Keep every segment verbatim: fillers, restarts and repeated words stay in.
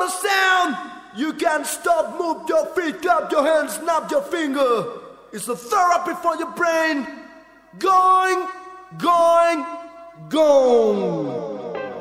the sound. You can't stop, move your feet, clap your hands, snap your finger. It's a therapy for your brain. Going, going, going.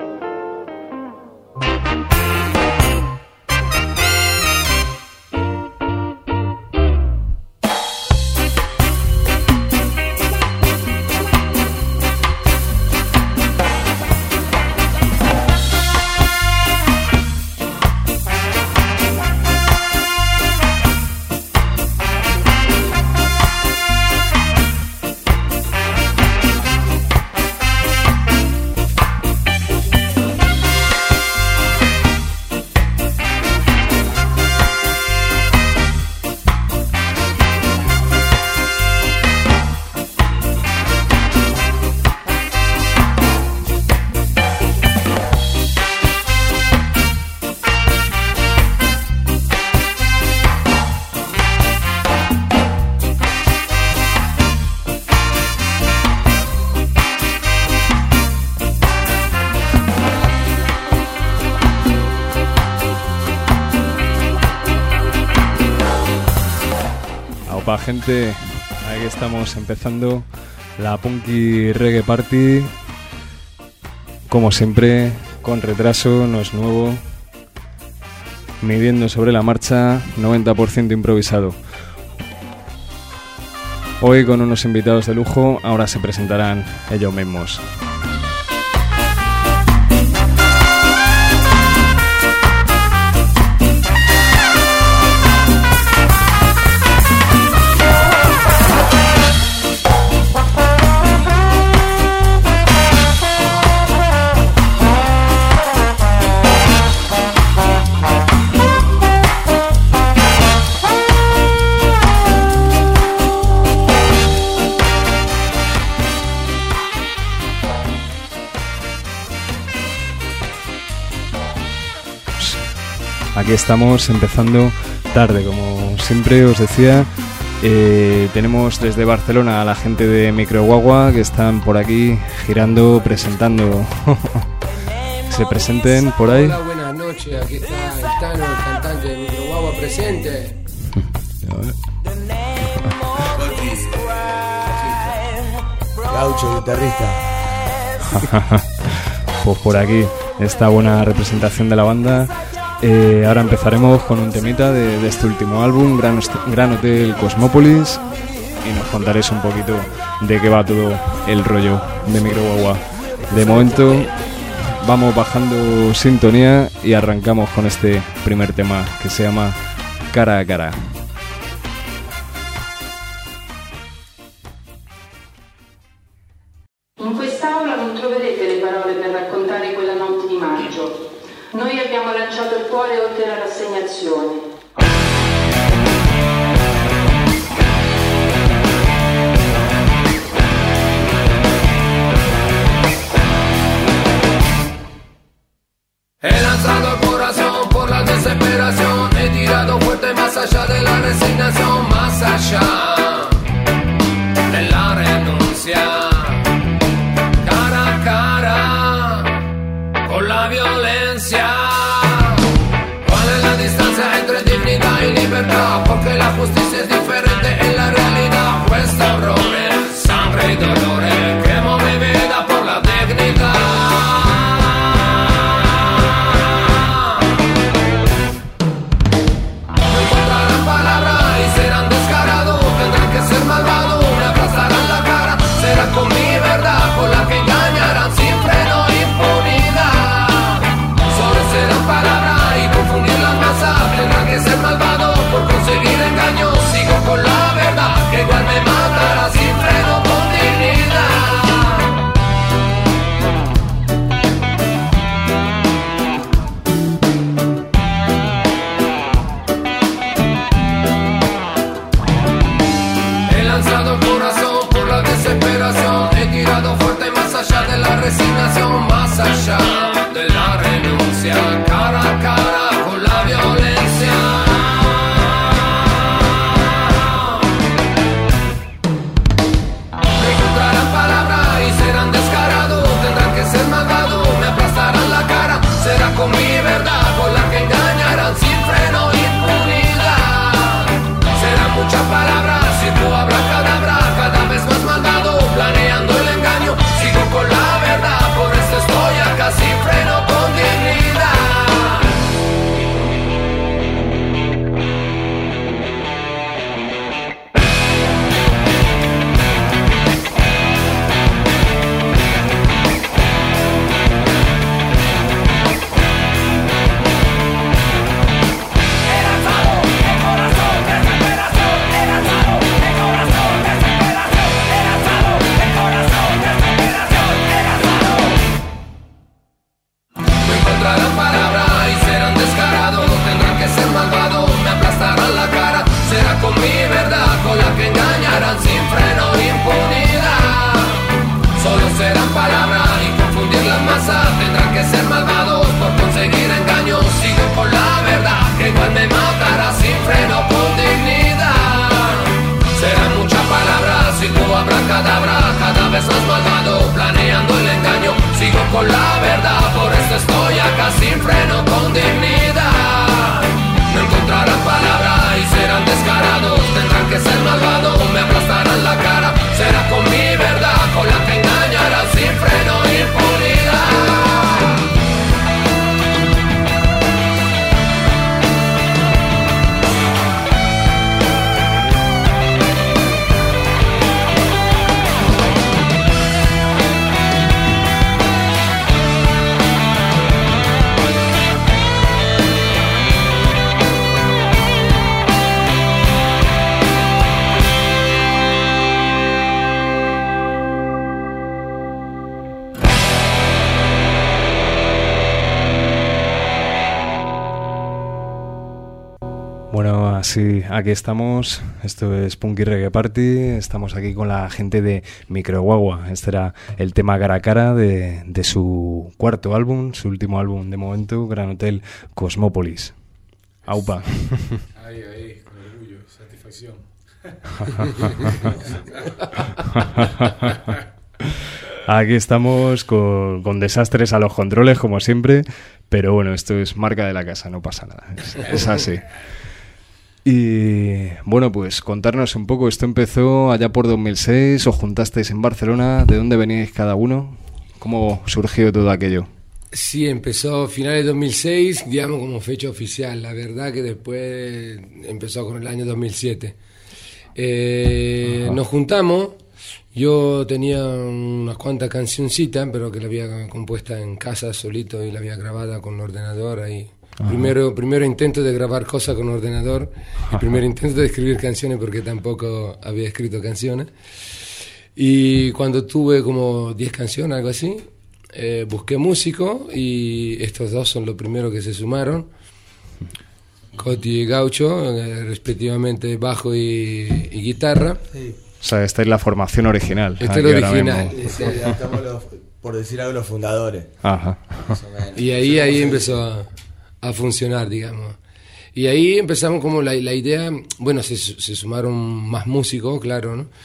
Gente, aquí estamos empezando la Punky Reggae Party, como siempre con retraso, no es nuevo, midiendo sobre la marcha, noventa por ciento improvisado. Hoy con unos invitados de lujo, ahora se presentarán ellos mismos. Aquí estamos empezando tarde, como siempre os decía. Eh, tenemos desde Barcelona a la gente de Microguagua que están por aquí girando, presentando. Se presenten por ahí. Hola, buenas noches. Aquí está el Tano, el cantante de Microguagua presente. Gaucho, guitarrista. Pues por aquí esta buena representación de la banda. Eh, ahora empezaremos con un temita de, de este último álbum, Gran, Gran Hotel Cosmópolis, y nos contaréis un poquito de qué va todo el rollo de Microguagua. De momento vamos bajando sintonía y arrancamos con este primer tema que se llama Cara a Cara. In quest'aula non troverete le parole per raccontare quella notte di maggio. Noi abbiamo lanciato il cuore oltre la rassegnazione. He lanzado el corazón por la desesperación. He tirado fuerte más allá de la resignación, más allá de la renuncia. Cara a cara con la violencia. ¿Cuál es la distancia entre dignidad y libertad? Porque la justicia es diferente en la realidad. Cuesta horrores, sangre y dolores. Quemo mi vida por la dignidad. Con mi verdad, con la que engañarán sin freno, impunidad. Solo serán palabras y confundir las masas. Tendrán que ser malvados por conseguir engaños. Sigo con la verdad, que igual me matará sin freno, con dignidad. He lanzado el corazón por la desesperación. He tirado fuerte más allá de la resignación, más allá de la renuncia. Cara a cara con la violencia. Me encontrarán palabras y serán descarados. Tendrán que ser malvados, me aplastarán la cara. Será con mi verdad con la que engañan. sí, aquí estamos, esto es Punky Reggae Party, estamos aquí con la gente de Microguagua. Este era el tema cara a cara de, de su cuarto álbum, su último álbum de momento, Gran Hotel Cosmópolis. Aupa. Ahí, ahí, con orgullo, satisfacción. Aquí estamos con, con desastres a los controles, como siempre, pero bueno, esto es marca de la casa, no pasa nada, es, es así. Y bueno, pues contarnos un poco, esto empezó allá por dos mil seis, os juntasteis en Barcelona, ¿de dónde veníais cada uno? ¿Cómo surgió todo aquello? Sí, empezó a finales de dos mil seis, digamos como fecha oficial, la verdad que después empezó con el año dos mil siete. Eh, nos juntamos, yo tenía unas cuantas cancioncitas, pero que la había compuesta en casa solito y la había grabada con el ordenador ahí. Primero, primero intento de grabar cosas con ordenador, y primer intento de escribir canciones porque tampoco había escrito canciones. Y cuando tuve como diez canciones, algo así, eh, busqué músico y estos dos son los primeros que se sumaron. Coti y Gaucho, eh, respectivamente bajo y, y guitarra. Sí. O sea, esta es la formación original. Esta es la original. Sí, estamos los, por decir algo, los fundadores. Ajá. Más o menos. Y ahí, ahí empezó a, a funcionar, digamos. Y ahí empezamos como la, la idea, bueno, se, se sumaron más músicos, claro, ¿no?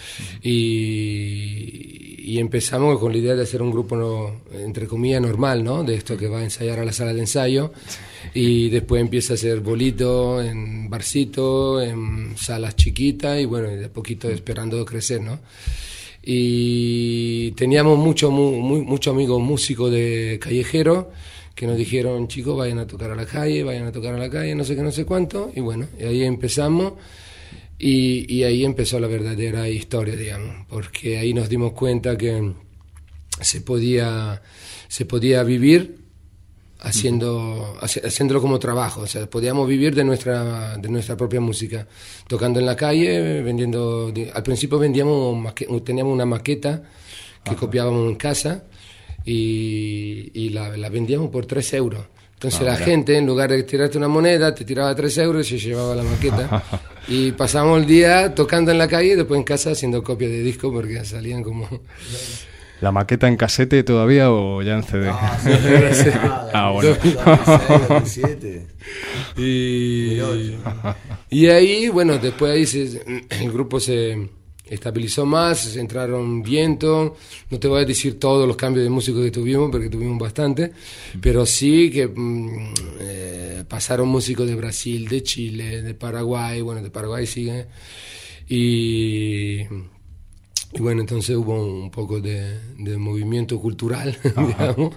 Y, y empezamos con la idea de hacer un grupo, no, entre comillas, normal, ¿no? De esto que va a ensayar a la sala de ensayo. Y después empieza a hacer bolito, en barcito, en salas chiquitas y bueno, de a poquito esperando crecer, ¿no? Y teníamos muchos muy, mucho amigos músicos de callejeros que nos dijeron, chicos, vayan a tocar a la calle, vayan a tocar a la calle, no sé qué, no sé cuánto. Y bueno, y ahí empezamos y, y ahí empezó la verdadera historia, digamos, porque ahí nos dimos cuenta que se podía, se podía vivir haciendo haciéndolo como trabajo, o sea, podíamos vivir de nuestra de nuestra propia música, tocando en la calle, vendiendo. Al principio vendíamos maque, teníamos una maqueta que Ajá. copiábamos en casa y, y la, la vendíamos por tres euros. Entonces ah, la mira. gente, en lugar de tirarte una moneda, te tiraba tres euros y se llevaba la maqueta. Y pasamos el día tocando en la calle y después en casa haciendo copias de disco porque salían como... ¿La maqueta en casete todavía o ya en C D? No, sí, sí. Ah, bueno. dos mil siete Y, y ahí, bueno, después ahí se, el grupo se estabilizó más, entraron vientos. No te voy a decir todos los cambios de músicos que tuvimos, porque tuvimos bastante, pero sí que mm, eh, pasaron músicos de Brasil, de Chile, de Paraguay, bueno, de Paraguay sigue. Y... Y bueno, entonces hubo un poco de, de movimiento cultural, digamos,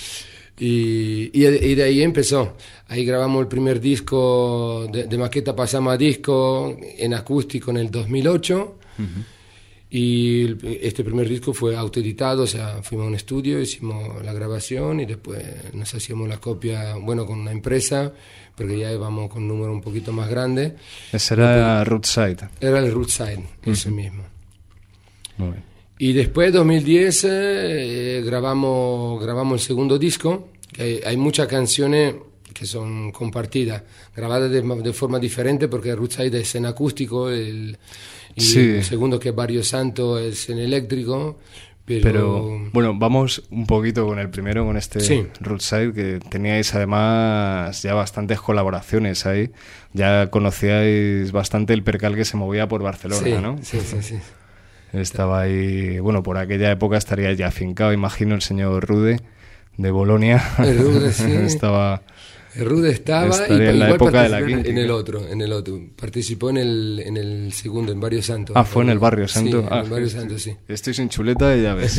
y, y, y de ahí empezó. Ahí grabamos el primer disco, de, de maqueta pasamos a disco en acústico en el dos mil ocho, uh-huh. Y el, este primer disco fue autoeditado, o sea, fuimos a un estudio, hicimos la grabación y después nos hacíamos la copia, bueno, con una empresa, porque ya íbamos con un número un poquito más grande. Ese era Rootside. Era el Rootside, uh-huh. ese mismo. Muy bien. Y después, dos mil diez, eh, grabamos, grabamos el segundo disco, que hay, hay muchas canciones que son compartidas, grabadas de, de forma diferente, porque Rootside es en acústico, el, y sí. el segundo, que es Barrio Santo, es en eléctrico. Pero... pero bueno, vamos un poquito con el primero, con este sí. Rootside, que teníais además ya bastantes colaboraciones ahí, ya conocíais bastante el percal que se movía por Barcelona, sí, ¿no? Sí, sí, sí. Estaba ahí, bueno, por aquella época estaría ya afincado, imagino, el señor Rude de Bolonia. El Rude, sí. estaba, el Rude estaba y en la época de la en, en el otro, en el otro. Participó en el, en el segundo, en Barrio Santo. Ah, fue en el Barrio Santo. Sí, ah, en el Barrio Santo, sí. Estoy sin chuleta y ya ves.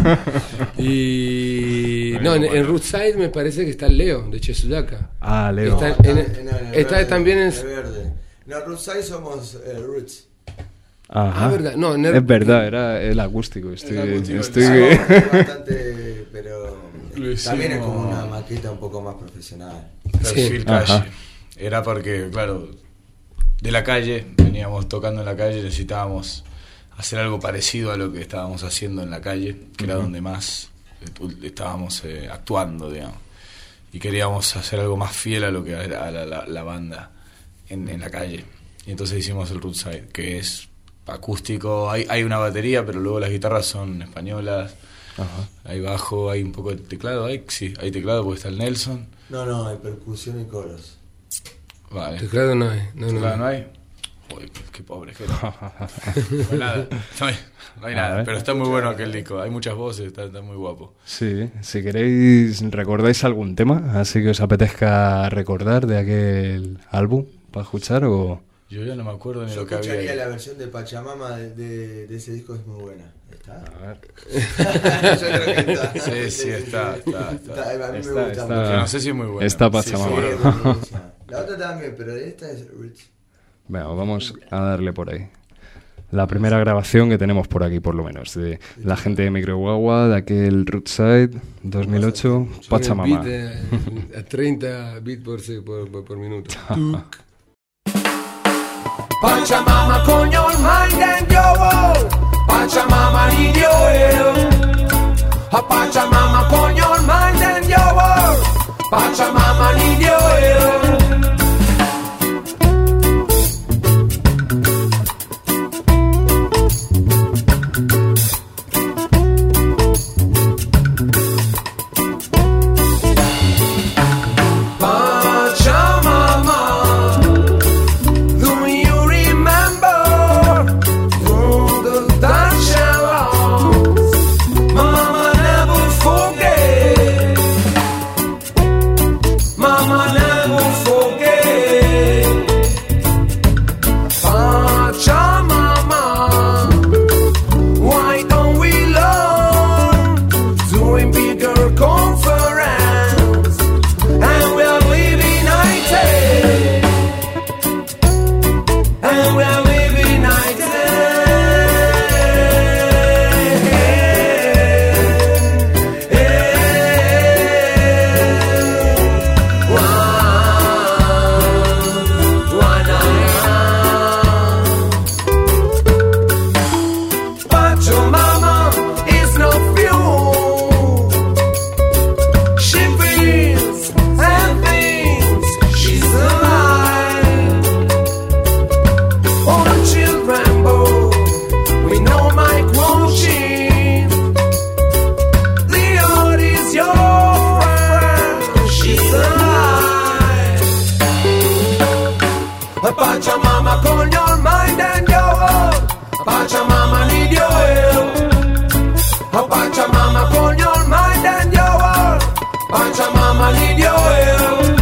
y no, en, en Rootside me parece que está Leo de Chesudaka. Ah, Leo. Está, no, en, está, en, en el está verde, también en el verde. No, Rootside somos eh, Roots. Ajá. Ah, verdad. No, el... es verdad, era el acústico. Estoy, el acústico, estoy... el bastante, pero hicimos... también es como una maqueta un poco más profesional. Perfil Sí. calle. Era porque, claro, de la calle, veníamos tocando en la calle, necesitábamos hacer algo parecido a lo que estábamos haciendo en la calle, que uh-huh. era donde más estábamos eh, actuando, digamos. Y queríamos hacer algo más fiel a lo que era la, la, la banda en, en la calle. y entonces hicimos el Rootside, que es acústico, hay, hay una batería, pero luego las guitarras son españolas. Ajá. Hay bajo, hay un poco de teclado, hay, sí, hay teclado porque está el Nelson. No, no, hay percusión y coros. Vale. Teclado no hay. No, teclado no, no hay. Uy, qué pobre que no. No, nada, no hay, no hay nada, pero está muy bueno aquel disco, hay muchas voces, está, está muy guapo. Sí, si queréis, ¿recordáis algún tema así que os apetezca recordar de aquel álbum para escuchar o...? Yo ya no me acuerdo ni Yo lo que había. Yo la versión de Pachamama de, de, de ese disco, es muy buena. ¿Está? A ver. Yo creo que está. Sí, sí, está, está, está. está a mí está, me gusta está, mucho. No sé si es muy buena. Está Pachamama. Sí, sí, la otra también, pero esta es Rich. Bueno, vamos a darle por ahí. La primera grabación que tenemos por aquí, por lo menos, de la gente de Microguagua, de aquel Rootside dos mil ocho, Pachamama. Beat, a treinta bits por, por, por minuto. Pachamama con your mind and your world. Pachamama need your help. A Pachamama con your mind and your world. Pachamama need your help. Pachamama con your mind and your world. Pachamama need your help. Pachamama con your mind and your world. Pachamama need your help.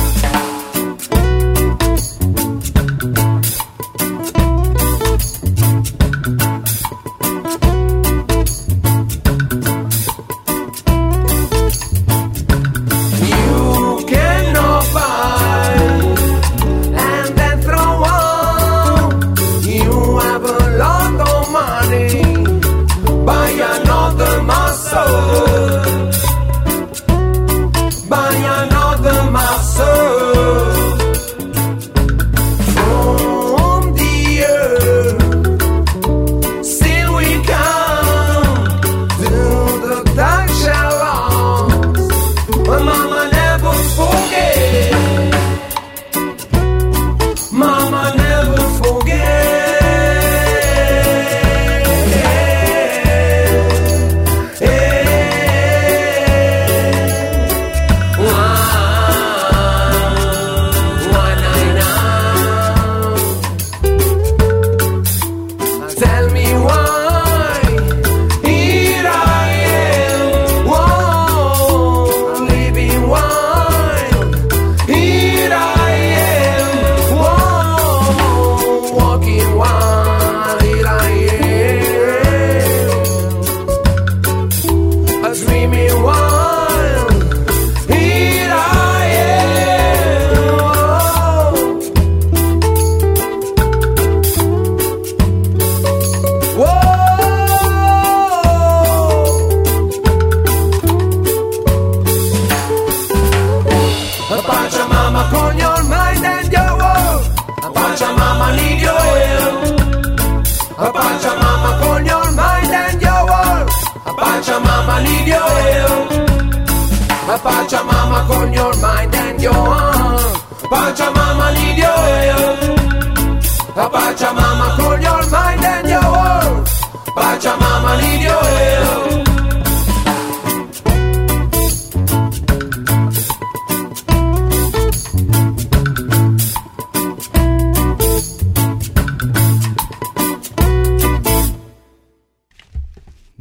Pachamama con your mind and your heart. Pachamama need your help.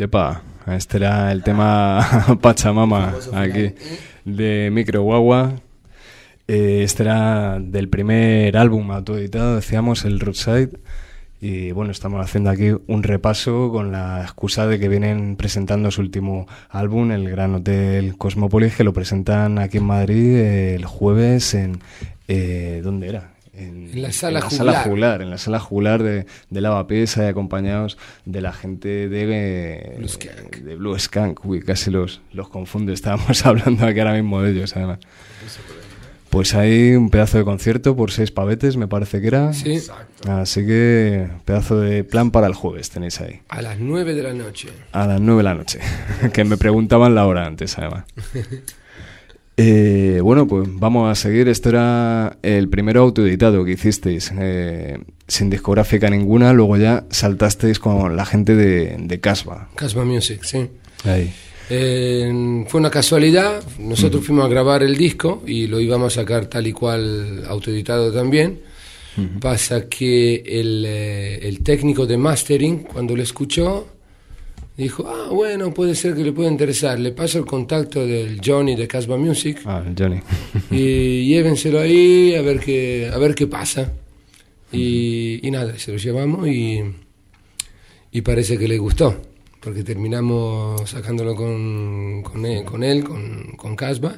Epa, este era el tema Pachamama, aquí, de Micro Guagua. Eh, este era del primer álbum autoeditado, decíamos, el Roadside. Y bueno, estamos haciendo aquí un repaso con la excusa de que vienen presentando su último álbum, el Gran Hotel Cosmópolis, que lo presentan aquí en Madrid el jueves en... Eh, ¿dónde era? En, en la sala en la jugular. sala jugular, en la sala jugular de, de Lavapiés, ahí acompañados de la gente de eh, Blue Skank. de Blue Skank. Uy, casi los, los confunde, estábamos hablando aquí ahora mismo de ellos, además. Pues hay un pedazo de concierto por seis pavetes, me parece que era. Sí. Así que pedazo de plan para el jueves tenéis ahí. A las nueve de la noche. A las nueve de la noche, que me preguntaban la hora antes, además. Eh, bueno, pues vamos a seguir. Esto era el primero autoeditado que hicisteis, eh, sin discográfica ninguna. Luego ya saltasteis con la gente de, de Casbah. Casbah Music, sí. Ahí. Eh, fue una casualidad. Nosotros uh-huh. fuimos a grabar el disco y lo íbamos a sacar tal y cual autoeditado también. Uh-huh. Pasa que el, eh, el técnico de mastering, cuando lo escuchó, dijo, ah, bueno, puede ser que le pueda interesar. Le paso el contacto del Johnny de Casbah Music. Ah, el Johnny. Y llévenselo ahí a ver qué, a ver qué pasa. Y, y nada, se lo llevamos y, y parece que le gustó, porque terminamos sacándolo con, con él, con, él, con, con Casbah.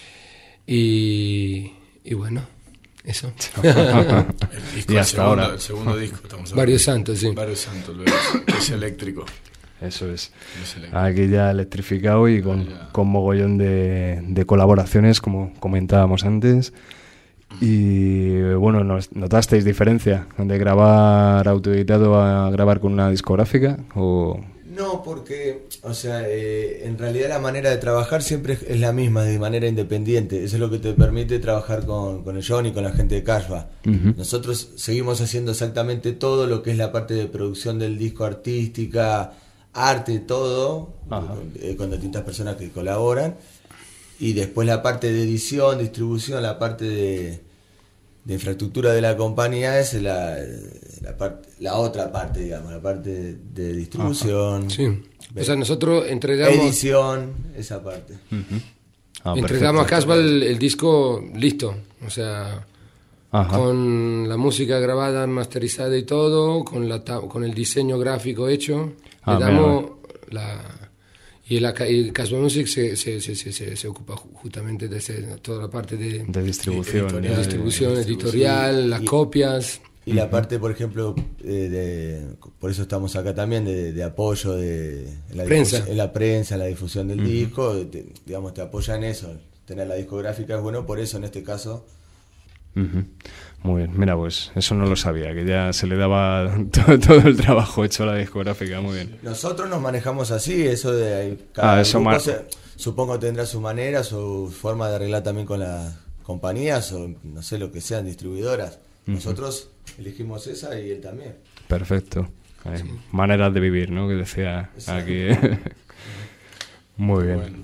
Y, y bueno, eso. El disco, y hasta el segundo, ahora. El segundo disco, estamos hablando. Varios Santos, sí. Varios Santos, luego, es eléctrico. Eso es. Es eléctrico. Aquí ya electrificado y con, con mogollón de, de colaboraciones, como comentábamos antes. Y bueno, ¿nos ¿notasteis diferencia de grabar autoeditado a grabar con una discográfica? ¿O...? No, porque, o sea, eh, en realidad la manera de trabajar siempre es, es la misma, de manera independiente. Eso es lo que te permite trabajar con, con el Johnny, con la gente de Casbah. Uh-huh. Nosotros seguimos haciendo exactamente todo lo que es la parte de producción del disco, artística, arte, todo, con, eh, con distintas personas que colaboran. Y después la parte de edición, distribución, la parte de, de infraestructura de la compañía es la, la, part, la otra parte, digamos, la parte de, de distribución. Ajá. Sí. O sea, nosotros entregamos... Edición, esa parte. Uh-huh. Ah, entregamos perfecto. A Casbah el, el disco listo, o sea... Ajá. Con la música grabada, masterizada y todo, con, la, con el diseño gráfico hecho, ah, le damos la... Y el, el Casbah Music se, se, se, se, se ocupa justamente de ese, toda la parte de, de distribución, editorial, de distribución, de editorial, sí, las y, copias. Y la parte, por ejemplo, eh, de, por eso estamos acá también, de, de apoyo de en la, prensa. en la prensa, en la difusión del uh-huh. disco, te, digamos, te apoya en eso. Tener la discográfica es bueno, por eso en este caso... Uh-huh. Muy bien, mira, pues eso no lo sabía, que ya se le daba todo, todo el trabajo hecho a la discográfica, muy bien. Nosotros nos manejamos así, eso de cada ah, eso grupo mar... se, supongo tendrá su manera, su forma de arreglar también con las compañías o no sé lo que sean, distribuidoras. Uh-huh. Nosotros elegimos esa y él también. Perfecto. Eh, sí. Maneras de vivir, ¿no? Que decía aquí. Muy bien. Bueno.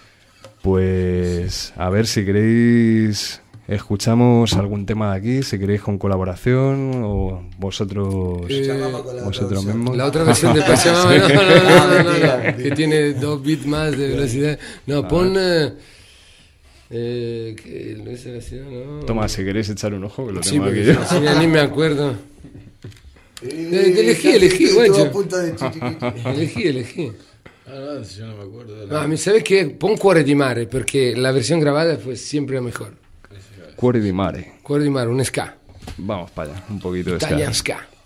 Pues a ver si queréis... Escuchamos algún tema de aquí, si queréis con colaboración o vosotros eh, vosotros mismos. La otra versión de Pachamama, no, no, no, no, no, no, que tiene dos bits más de velocidad. No, pon eh, eh, que no es así, no. Toma, si queréis echar un ojo que lo sí, tengo aquí yo. Sí, ni me acuerdo. Eh, elegí, elegí, guacho. Elegí, elegí. Ah, no, yo no me acuerdo de la... No, ¿sabes qué? Pon Cuore di Mare, porque la versión grabada fue siempre la mejor. Cuore di Mare. Cuore di Mare, un ska. Vamos para allá, un poquito de Italian ska. ska.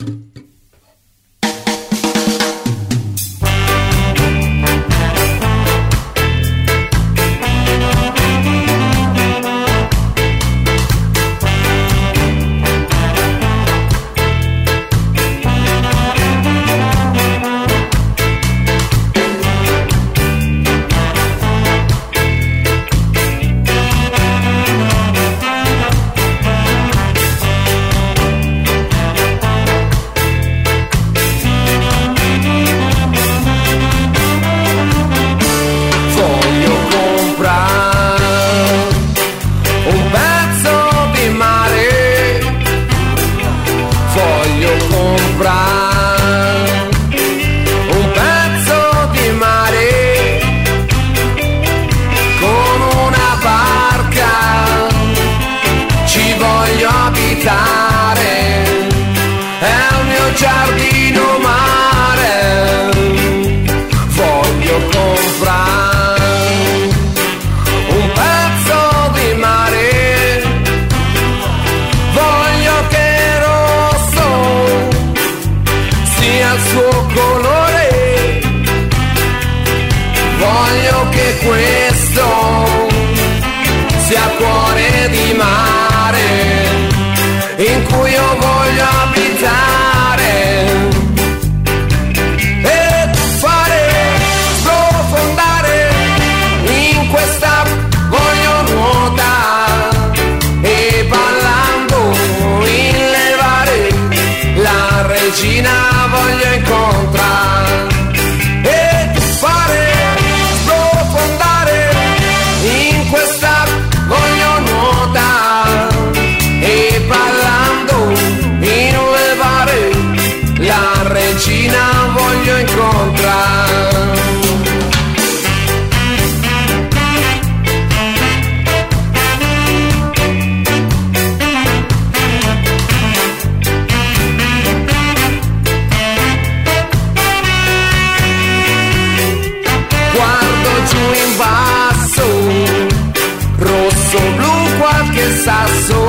sa su,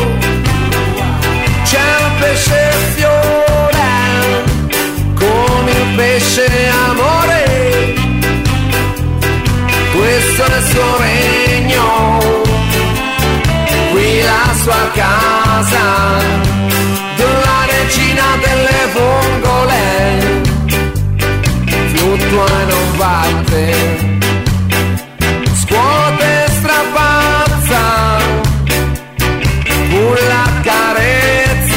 c'è un pesce fiore con il pesce amore, questo è il suo regno, qui la sua casa, della regina delle vongole, fluttua e non batte, scuote e strapazza, culla carezza,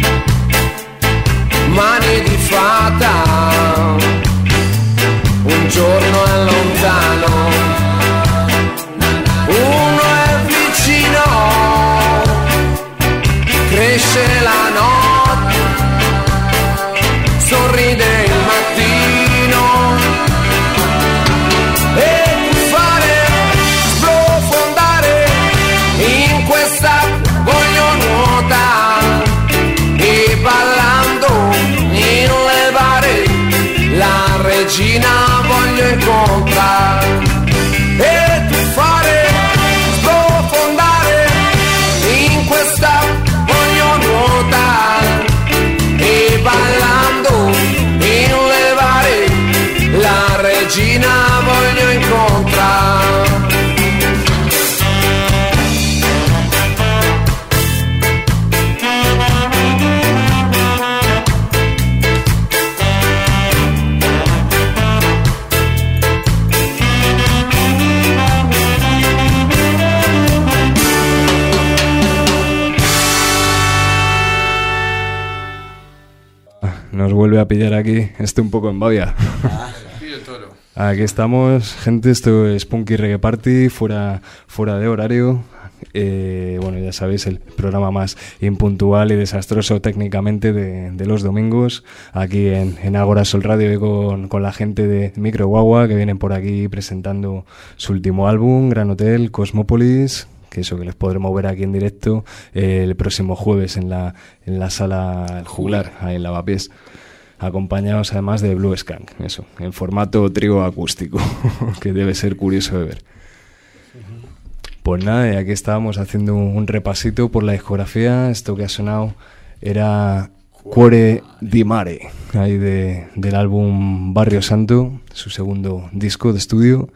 mani di fata, un giorno è lontano, uno è vicino, cresce la notte, sorride il mattino, e fare, sprofondare, in quest'acqua voglio nuotare, e ballando inlevare, la regina voglio incontrare, e tu fare, sprofondare, in quest'acqua voglio nuotare, e ballando inlevare, la regina voglio incontrare. Nos vuelve a pillar aquí, esto un poco en babia. Aquí estamos, gente, esto es Punky Reggae Party, fuera, fuera de horario. Eh, bueno, ya sabéis, el programa más impuntual y desastroso técnicamente de, de los domingos, aquí en, en Ágora Sol Radio, y con, con la gente de Micro Guagua, que vienen por aquí presentando su último álbum, Gran Hotel, Cosmópolis, que eso que les podremos ver aquí en directo eh, el próximo jueves en la, en la sala El Juglar, ahí en Lavapiés, acompañados además de Blue Skank, eso, en formato trío acústico, que debe ser curioso de ver. Pues nada, y aquí estábamos haciendo un repasito por la discografía. Esto que ha sonado era Cuore di Mare, ahí de, del álbum Barrio Santo, su segundo disco de estudio.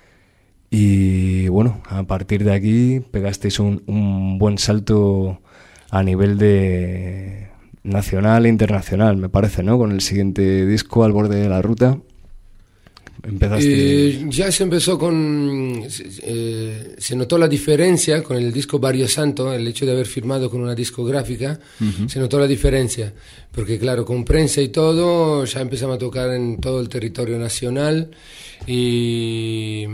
Y bueno, a partir de aquí pegasteis un, un buen salto a nivel de nacional e internacional, me parece, ¿no? Con el siguiente disco, Al Borde de la Ruta. Empezaste... Eh, ya se empezó con... Eh, se notó la diferencia con el disco Barrio Santo, el hecho de haber firmado con una discográfica, uh-huh. Se notó la diferencia, porque claro, con prensa y todo, ya empezamos a tocar en todo el territorio nacional y...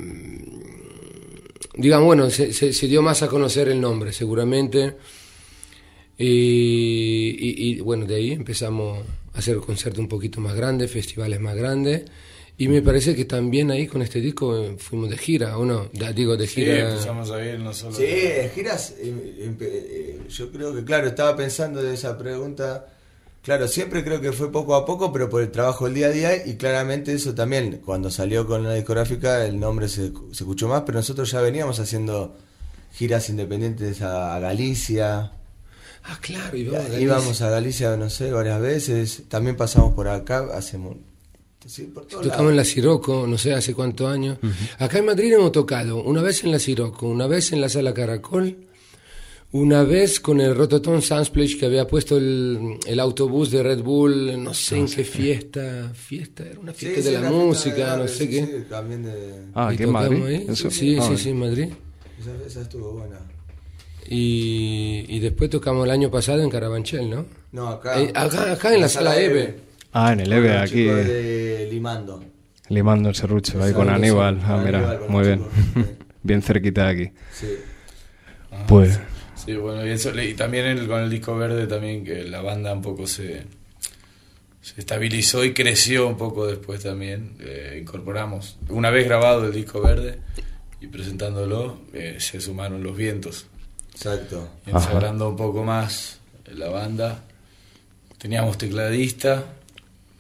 digamos, bueno, se, se, se dio más a conocer el nombre, seguramente, y, y, y bueno, de ahí empezamos a hacer conciertos un poquito más grandes, festivales más grandes. Y me parece que también ahí con este disco eh, fuimos de gira, ¿o no? Da, digo, de gira... Sí, empezamos a ir no solo... Sí, de giras, eh, eh, yo creo que, claro, estaba pensando de esa pregunta, claro, siempre creo que fue poco a poco, pero por el trabajo del día a día, y claramente eso también, cuando salió con la discográfica, el nombre se, se escuchó más, pero nosotros ya veníamos haciendo giras independientes a, a Galicia... Ah, claro, y vamos a Galicia. Íbamos a Galicia, no sé, varias veces, también pasamos por acá, hacemos... Sí, tocamos lado. En la Siroco, no sé hace cuántos años. Uh-huh. Acá en Madrid hemos tocado una vez en la Siroco, una vez en la Sala Caracol, una vez con el Rototom Soundsplash, que había puesto el, el autobús de Red Bull, no sé no, en sí. qué fiesta, fiesta, era una fiesta sí, de sí, la música, de no sé sí, qué. Sí, también de... Ah, ¿aquí en Madrid? Ahí. ¿Eso? Sí, ah, sí, sí, en Madrid. Esa, esa estuvo buena. Y, y después tocamos el año pasado en Carabanchel, ¿no? No, acá. Eh, acá, acá en la, la Sala Eve. Ah, en el Eve, aquí. De Limando. Limando el serrucho, ahí con Aníbal. Ah, con mira, Aníbal, muy bien. Sí. Bien cerquita de aquí. Sí. Ah, pues. Sí, sí, bueno, y, eso, y también el, con el disco verde, también que la banda un poco se, se estabilizó y creció un poco después también. Eh, incorporamos, una vez grabado el disco verde y presentándolo, eh, se sumaron los vientos. Exacto. Y ensagrando un poco más la banda. Teníamos tecladista.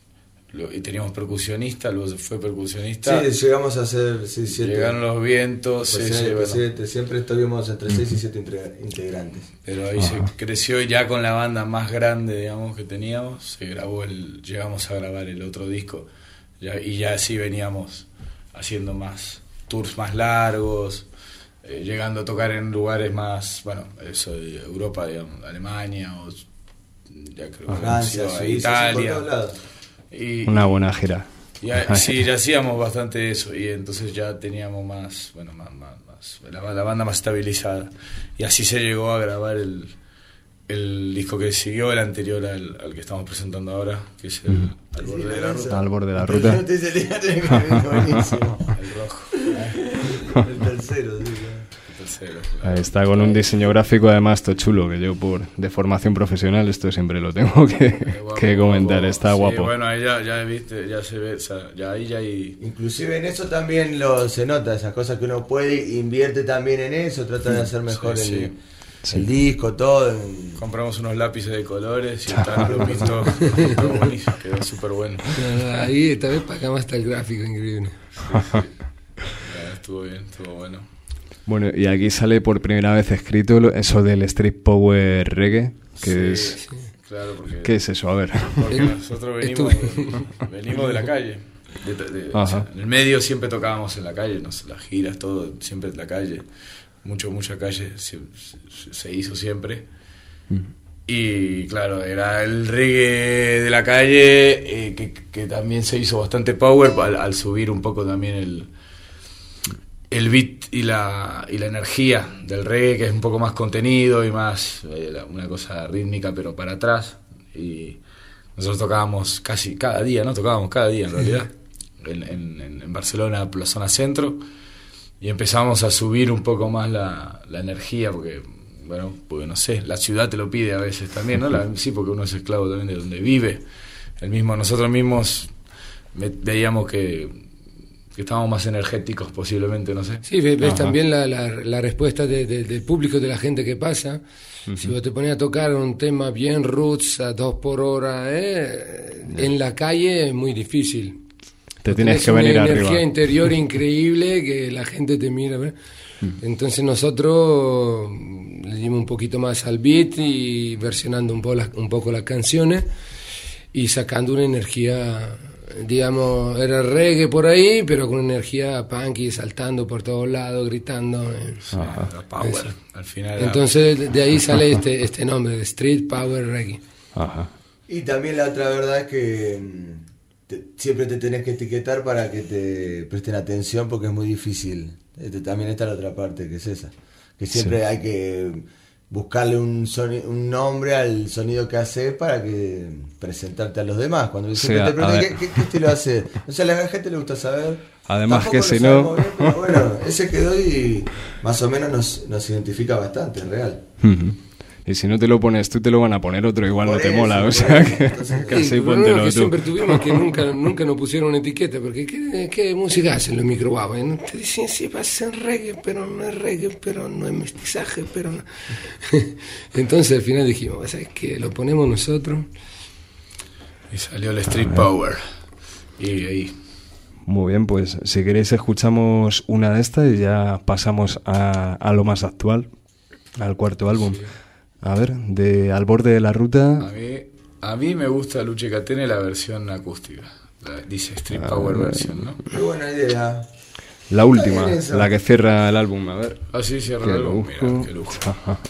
lo, y teníamos percusionista, luego fue percusionista. Sí, llegamos a hacer sí, siete. Llegaron los vientos, Pues sí, siete, sí, bueno. siete. Siempre estuvimos entre seis y siete integrantes. Pero ahí se creció y ya con la banda más grande, digamos, que teníamos, se grabó el, llegamos a grabar el otro disco, ya, y ya así veníamos haciendo más tours más largos, eh, llegando a tocar en lugares más, bueno, eso de Europa, digamos, Alemania o ya creo que Francia, Suiza, Suiza, por Italia. todos lados. Y, Una buena gira. ya, sí, ya hacíamos bastante eso y entonces ya teníamos más, bueno, más, más, más la, la banda más estabilizada y así se llegó a grabar el, el disco que siguió, el anterior al, al que estamos presentando ahora, que es el Mm. Al borde de la ruta. Al borde de la ruta. No te dice, tiene que venir buenísimo. El rojo. El tercero, sí, claro. El tercero. Ahí está con un diseño gráfico además todo chulo, que yo por de formación profesional esto siempre lo tengo que, Eh, guapo, que comentar, guapo. está Sí, guapo. bueno, ahí ya, ya viste, ya se ve, o sea, ya ahí ya hay... Inclusive en eso también lo se nota, esas cosas que uno puede, invierte también en eso, trata de hacer mejor Sí, el, sí. Sí. el disco, todo. en- Compramos unos lápices de colores y está, lo pintó, pintó buenísimo, quedó súper bueno. Ahí esta vez pagamos hasta el gráfico, increíble. Ya, estuvo bien, estuvo bueno. Bueno, y aquí sale por primera vez escrito lo- eso del Street Power Reggae, que Sí, es... claro, porque... ¿Qué es eso? A ver. Porque nosotros venimos, venimos de la calle. De- de- o sea, Ajá. en el medio siempre tocábamos en la calle, no sé, las giras, todo, siempre en la calle. Mucho, mucha calle se, se- se hizo siempre. Y claro, era el reggae de la calle, eh, que, que también se hizo bastante power al, al subir un poco también el, el beat y la, y la energía del reggae, que es un poco más contenido y más eh, la- una cosa rítmica, pero para atrás. Y nosotros tocábamos casi cada día, ¿no? Tocábamos cada día en realidad, en, en, en Barcelona, por la zona centro, y empezamos a subir un poco más la, la energía, porque, bueno, porque no sé, la ciudad te lo pide a veces también, ¿no? La, sí, porque uno es esclavo también de donde vive. El mismo, nosotros mismos me- veíamos que, que estábamos más energéticos posiblemente, no sé. Sí, ves, ves Ajá. también la, la, la respuesta de- de- del público, de la gente que pasa. Si vos te pones a tocar un tema bien roots a dos por hora, ¿eh? En la calle es muy difícil. Te tienes Tenés que venir una arriba. energía interior increíble que la gente te mira. ¿verdad? Entonces nosotros le dimos un poquito más al beat y versionando un poco, las, un poco las canciones y sacando una energía, digamos, era reggae por ahí, pero con energía punky, saltando por todos lados, gritando. eh. Ajá. La power, Eso. al final. era- Entonces de- de ahí sale este, este nombre, de Street Power Reggae. Ajá. Y también la otra verdad es que mm, te- siempre te tenés que etiquetar para que te presten atención porque es muy difícil. Este, también está la otra parte que es esa. Que siempre Sí. hay que buscarle un, soni- un nombre al sonido que haces para que presentarte a los demás. Cuando Sí, siempre a- te a preguntan ver. ¿qué, qué, qué estilo hace. O sea, a la gente le gusta saber. Además Tampoco que lo si sabemos no- bien, pero bueno, ese quedó y más o menos nos, nos identifica bastante, en real. Ujú. Y si no te lo pones tú, te lo van a poner otro, igual Por no te eso, mola, o por sea eso. que, Entonces, que Sí, así el problema póntelo que tú. siempre tuvimos que nunca, nunca nos pusieron una etiqueta, porque ¿qué, qué música hacen los microguavos? ¿eh? Te decían, sí, va a ser reggae, pero no es reggae, pero no es mestizaje, pero no. Entonces al final dijimos, ¿sabes qué? Lo ponemos nosotros. Y salió el Street Power. Y ahí. Muy bien, pues si queréis escuchamos una de estas y ya pasamos a, a lo más actual, al cuarto álbum. A ver, de Al borde de la A ruta. mí, a mí me gusta Luche Catene la versión acústica. La- dice Street Ah, Power bueno. versión, ¿no? Muy buena idea. La última, Está bien esa. la que cierra el álbum, a ver. Ah, sí, cierra Que el lo álbum. busco. Mirá, qué lujo.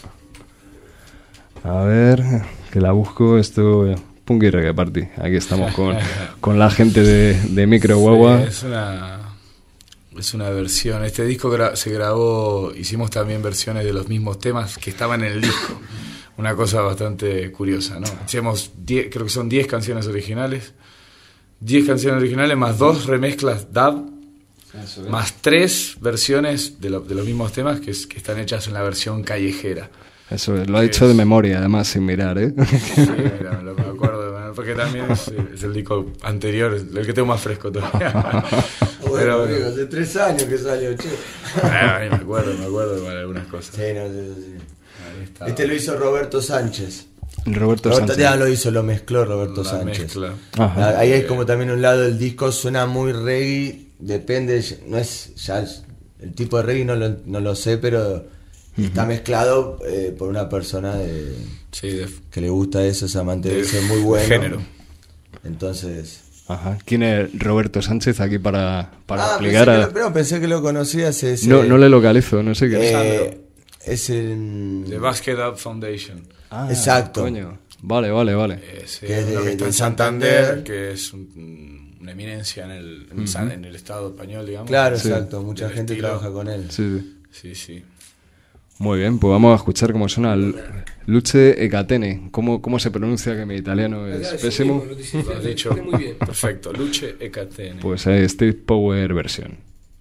A ver, que la busco, esto... eh, Punky Reggae Party. Aquí estamos con, con la gente de, de Micro Guagua. Sí, es una es una versión. Este disco gra- se grabó, hicimos también versiones de los mismos temas que estaban en el disco. Una cosa bastante curiosa, ¿no? Hicimos diez, creo que son diez canciones originales. diez canciones originales más dos remezclas dub, más tres versiones de, lo- de los mismos temas que, es- que están hechas en la versión callejera. Eso es, lo ha dicho de memoria, además, sin mirar, ¿eh? Sí, mira, me lo me acuerdo, de- porque también es, es el disco anterior, el que tengo más fresco todavía. Bueno, Pero, amigo, hace tres años que salió, che. ah, me acuerdo, me acuerdo de algunas cosas. Sí, no, sí, sí. Ahí está. Este lo hizo Roberto Sánchez. Roberto, Roberto Sánchez. ya lo hizo, lo mezcló Roberto La Sánchez. mezcla. Ajá. Ahí hay como también un lado del disco, suena muy reggae, depende, no es ya el, el tipo de reggae no lo, no lo sé, pero uh-huh. está mezclado eh, por una persona de, sí, de, que le gusta eso, es amante de, de eso, es muy bueno. Género. Entonces... Ajá. ¿Quién es Roberto Sánchez aquí para, para ah, explicar? Pensé, A... que lo, pero pensé que lo conocía. Ese, ese, no, no le localizo, no sé qué eh, es. el... The Basket Up Foundation. Ah, exacto. Coño. Vale, vale, vale. Ese, que es de, que está de en Santander, Santander, que es un, una eminencia en el, en, uh-huh. en el Estado español, digamos. Claro, sí. exacto. Mucha Del gente estilo. trabaja con él. Sí, sí. Sí, sí. Muy bien, pues vamos a escuchar cómo suena Luce e Catene. ¿Cómo, cómo se pronuncia? Que mi italiano es Allá, pésimo. Lo dice, Lo has dicho muy bien. Perfecto. Luce e Catene. Pues es Street Power versión.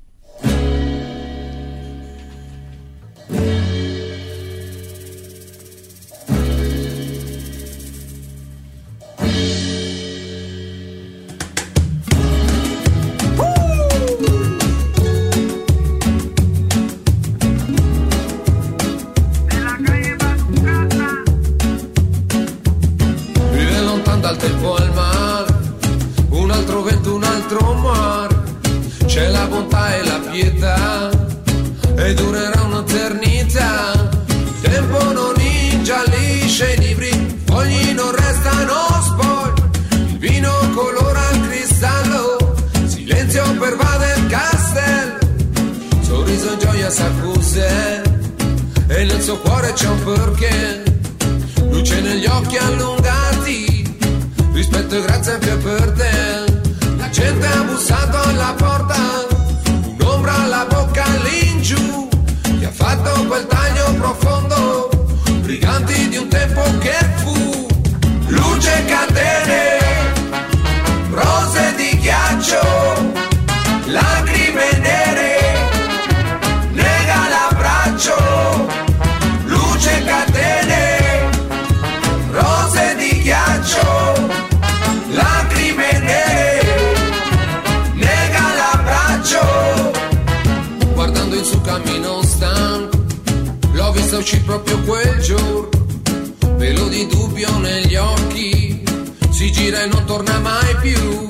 E durerà un'eternità. Il tempo non ingiallisce i libri, fogli non restano spogli. Il vino colora il cristallo, silenzio pervade il castello. Sorriso e gioia s'accuse e nel suo cuore c'è un perché. Luce negli occhi allungati, rispetto e grazia anche per te. La gente ha bussato alla porta, un'ombra alla bocca all'ingiù, che ha fatto quel taglio profondo, briganti di un tempo che fu. Luce, catene, rose di ghiaccio, lacrime nere, nega l'abbraccio. Luce, catene, rose di ghiaccio, lacrime nere, nega l'abbraccio. Guardando il suo cammino stanco, l'ho vista uscire proprio quel giorno, velo di dubbio negli occhi, si gira e non torna mai più.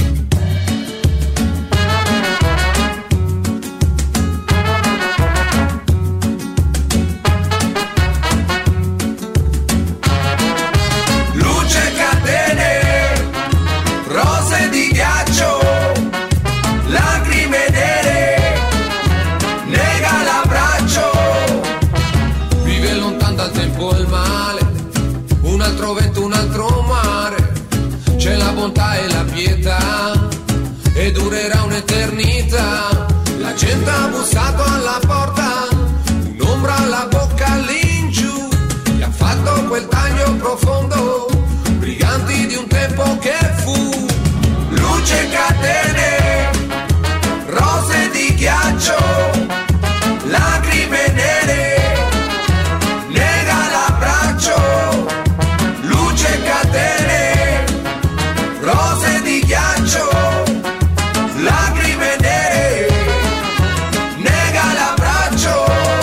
Luce, catene, rose di ghiaccio, lacrime nere, nega l'abbraccio. Vive lontano dal tempo e il male, un altro vento, un altro mare. C'è la bontà e la pietà, e durerà un'eternità. La gente ha bussato alla porta, un'ombra alla bocca all'ingiù, che ha fatto quel taglio profondo, briganti di un tempo che fu. Luce, catene, rose di ghiaccio, lacrime nere, nega l'abbraccio. Luce, catene, rose di ghiaccio, lacrime nere, nega l'abbraccio.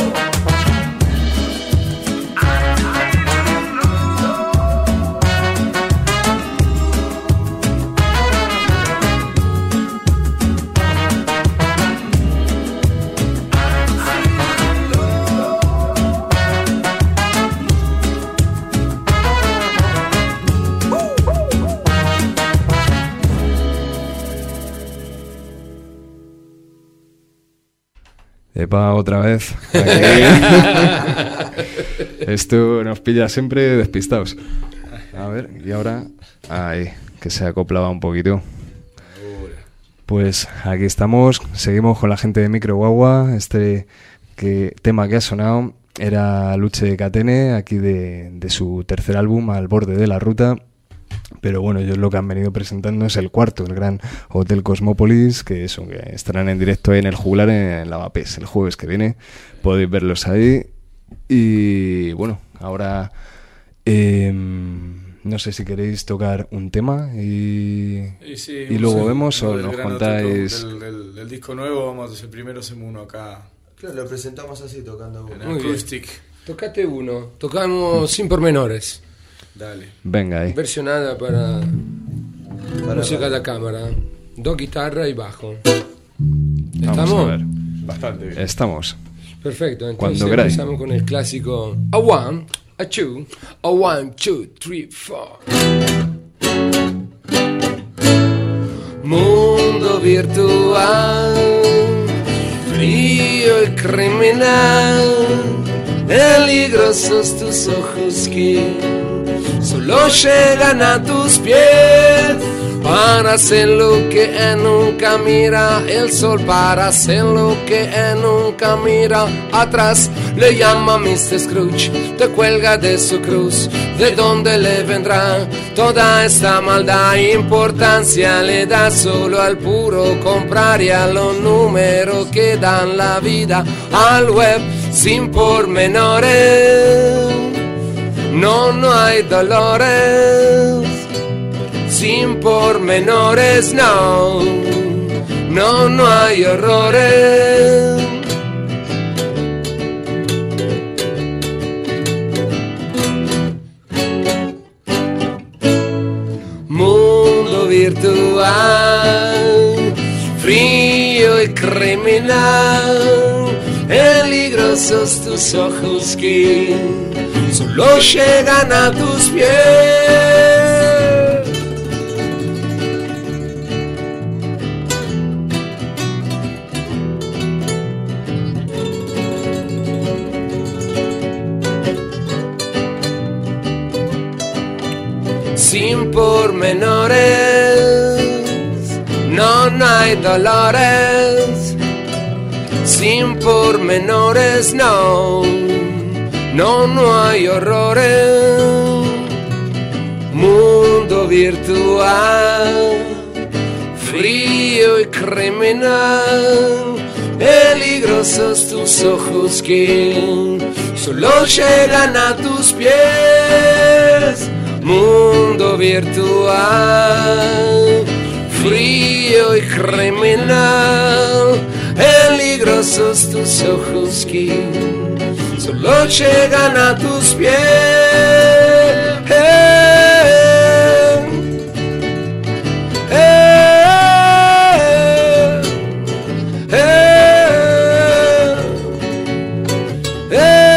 Epa, otra vez. Esto nos pilla siempre despistados. A ver, y ahora... Ahí, que se acoplaba un poquito. Pues aquí estamos, seguimos con la gente de Micro Guagua. Este que, tema que ha sonado era Luce e Catene, aquí de, de su tercer álbum, Al borde de la ruta. Pero bueno, ellos lo que han venido presentando es el cuarto, el gran Hotel Cosmópolis, que eso, que estarán en directo ahí en el Juglar, en Lavapiés, el jueves que viene. Podéis verlos ahí. Y bueno, ahora eh, no sé si queréis tocar un tema y, y, sí, y luego sí, vemos o del nos gran contáis... Del, del, del disco nuevo, vamos a hacer primero, hacemos uno acá. Claro, lo presentamos así, tocando uno. En Muy acoustic. bien. Tocate uno, tocamos sin pormenores. Dale. Venga ahí. Versionada para, Para- música de cámara. Dos guitarras y bajo. Vamos ¿Estamos? a ver. Bastante bien. Estamos. Perfecto, entonces Cuando queráis. empezamos con el clásico A one, a two, a one, two, three, four. Mundo virtual, frío y criminal, peligrosos tus ojos que solo llegan a tus pies. Para hacer lo que él nunca mira, el sol para hacer lo que él nunca mira. Atrás le llama mister Scrooge, te cuelga de su cruz, de donde le vendrá toda esta maldad. Importancia le da solo al puro comprar y a los números que dan la vida al web sin pormenores. No, no hay dolores. Sin pormenores, no, no, no hay horrores. Mundo virtual, frío y criminal, peligrosos tus ojos que solo llegan a tus pies. Sin pormenores, no, no hay dolores. Sin pormenores, no, no, no hay horrores. Mundo virtual, frío y criminal, peligrosos tus ojos que solo llegan a tus pies. Mundo virtual, frío y criminal, peligrosos tus ojos que solo llegan a tus pies. Eh, eh, eh, eh.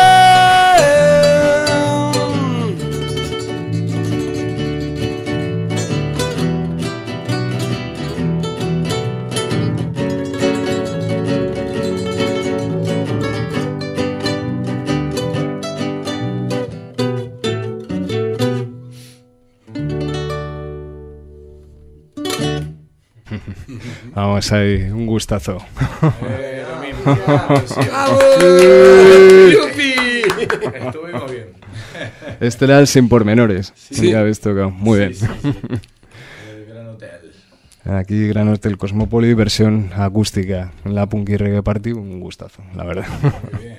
Vamos ahí, un gustazo. Eh, lo mismo. ¡Bravo! ¡Yupi! Estuvimos bien. Este era el sin pormenores. Sí. Ya habéis tocado. Muy bien. Sí, sí, sí. El Gran Hotel. Aquí Gran Hotel Cosmópolis, versión acústica en la Punky Reggae Party. Un gustazo, la verdad. Muy bien.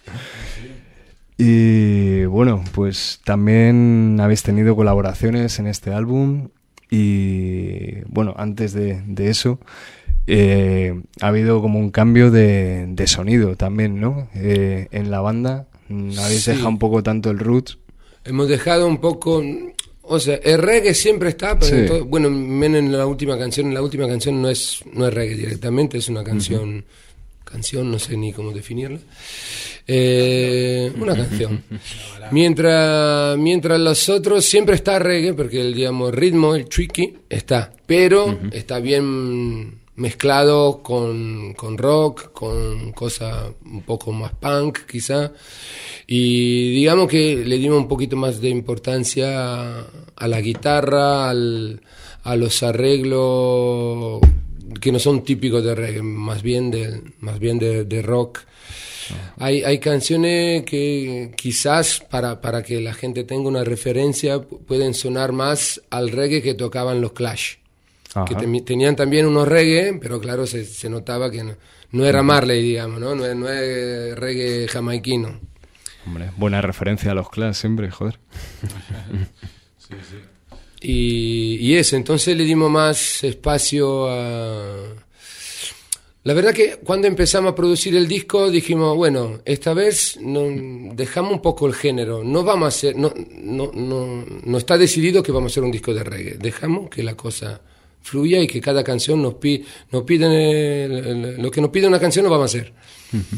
Y bueno, pues también habéis tenido colaboraciones en este álbum. Y bueno, antes de, de eso, eh, ha habido como un cambio de, de sonido también, ¿no? Eh, en la banda, habéis Sí. dejado un poco tanto el roots. Hemos dejado un poco, o sea, el reggae siempre está, pero Sí. en todo- bueno, menos en la última canción. En la última canción no es no es reggae directamente, es una canción, canción, no sé ni cómo definirla. Eh, una canción. Mientras, mientras los otros siempre está reggae, porque el digamos ritmo, el tricky, está, pero está bien mezclado con, con rock, con cosas un poco más punk quizá, y digamos que le dimos un poquito más de importancia a, a la guitarra, al, a los arreglos que no son típicos de reggae, más bien de, más bien de, de rock. Hay, hay canciones que quizás para, para que la gente tenga una referencia pueden sonar más al reggae que tocaban los Clash. Ajá. Que te- tenían también unos reggae, pero claro, se, se notaba que no, no era Marley, digamos, ¿no? No es, no es reggae jamaiquino. Hombre, buena referencia a los Clash siempre, joder. Sí, sí. Y, y eso, entonces le dimos más espacio a... La verdad que cuando empezamos a producir el disco dijimos, bueno, esta vez no, dejamos un poco el género, no vamos a hacer, no, no, no, no está decidido que vamos a hacer un disco de reggae, dejamos que la cosa fluya y que cada canción nos, pi, nos piden, el, el, lo que nos pide una canción lo vamos a hacer. Uh-huh.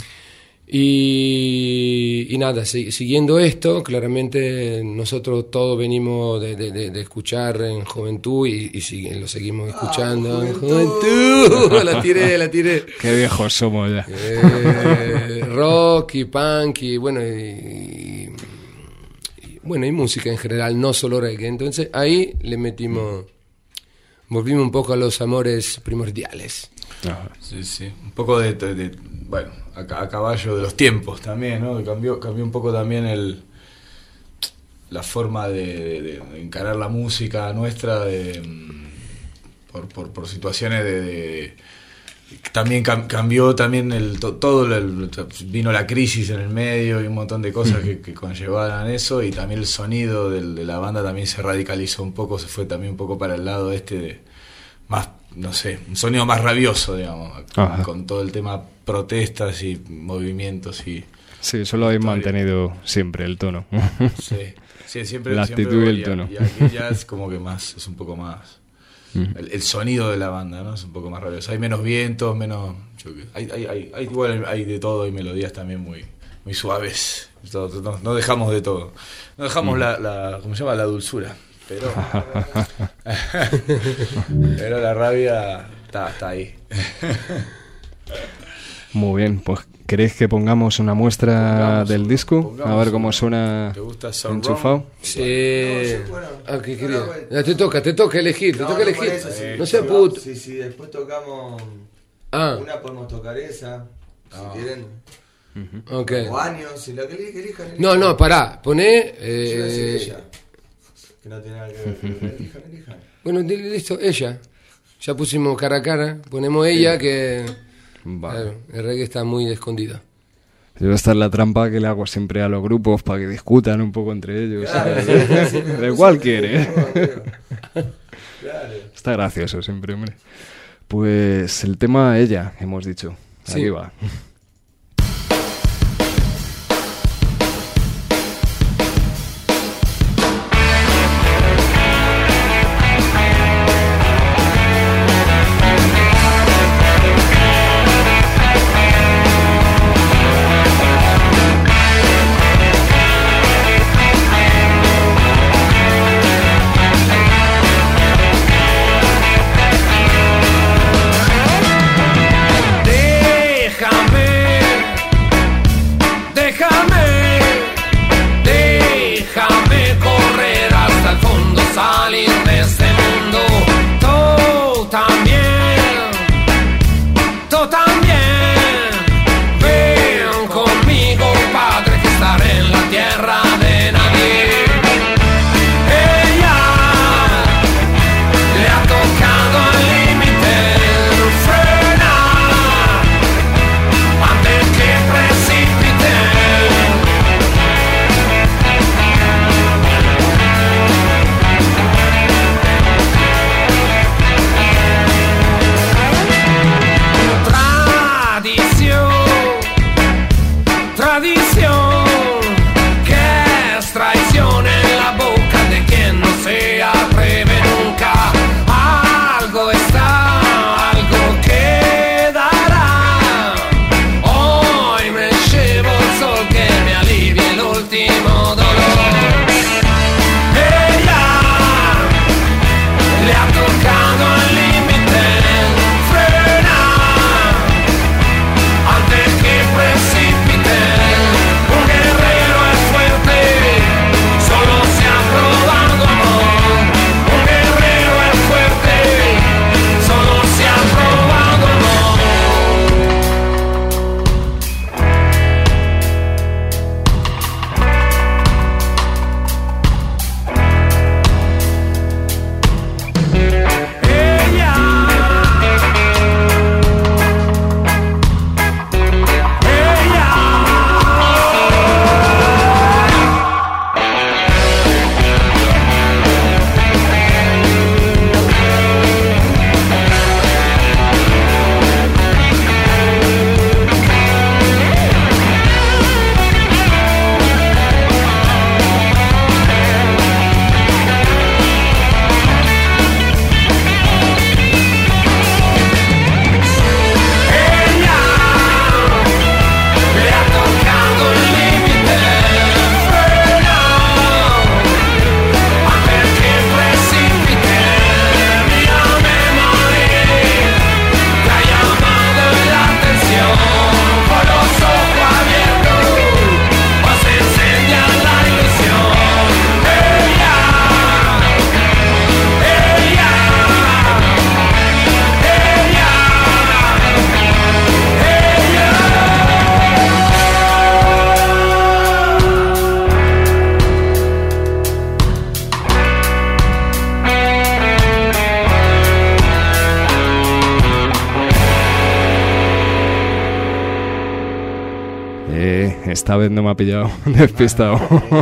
Y, y nada, si, siguiendo esto, claramente nosotros todos venimos de, de, de, de escuchar en juventud y, y sigue, lo seguimos escuchando ah, en juventud. La tiré, la tiré. Qué viejos somos ya. Eh, rock y punk y bueno, y, y, y, bueno, y música en general, no solo reggae. Entonces ahí le metimos, volvimos un poco a los amores primordiales. Ah, sí, sí, un poco de, de, de bueno, a, a caballo de los tiempos también, ¿no? Cambió, cambió un poco también el la forma de, de, de encarar la música nuestra de, por, por, por situaciones de, de también cam, cambió también el to, todo el, vino la crisis en el medio y un montón de cosas que, que conllevaban eso, y también el sonido del, de la banda también se radicalizó un poco, se fue también un poco para el lado este de más, no sé, un sonido más rabioso, digamos, con, con todo el tema protestas y movimientos y... Sí, eso lo habéis mantenido siempre, el tono. Sí, sí, siempre... La siempre, actitud y el y, tono. Y aquí ya es como que más, es un poco más... Uh-huh. El, el sonido de la banda, ¿no? Es un poco más rabioso. Hay menos vientos, menos... Yo, hay, hay, hay, hay, igual hay de todo, hay melodías también muy, muy suaves. No, no dejamos de todo. No dejamos uh-huh. la, la... ¿Cómo se llama? La dulzura. Pero, pero la rabia está, está ahí. Muy bien, pues ¿queréis que pongamos una muestra pongamos, del disco? Pongamos, a ver cómo suena. ¿Te gusta enchufado? Sí. No, bueno, ah, ¿qué quería? Ya te toca, te toca elegir, te no, toca no elegir. Eso, sí, no sea puto. Sí, sí, después tocamos ah. una, podemos tocar esa, si no. quieren. Uh-huh. Okay. O años, si la que elijan, elijan. No, no, pará, poné... Eh, que no tiene nada que ver, pero elijan, elijan. Bueno, listo, ella. Ya pusimos cara a cara, ponemos ella, que vale. Claro, el reggae está muy escondido. Debe estar la trampa que le hago siempre a los grupos para que discutan un poco entre ellos. Claro, sí, sí, sí, de igual quiere. Claro. Está gracioso siempre, hombre. Pues el tema ella, hemos dicho. Aquí sí. va. Antes que precipite Eh, esta vez no me ha pillado despistado.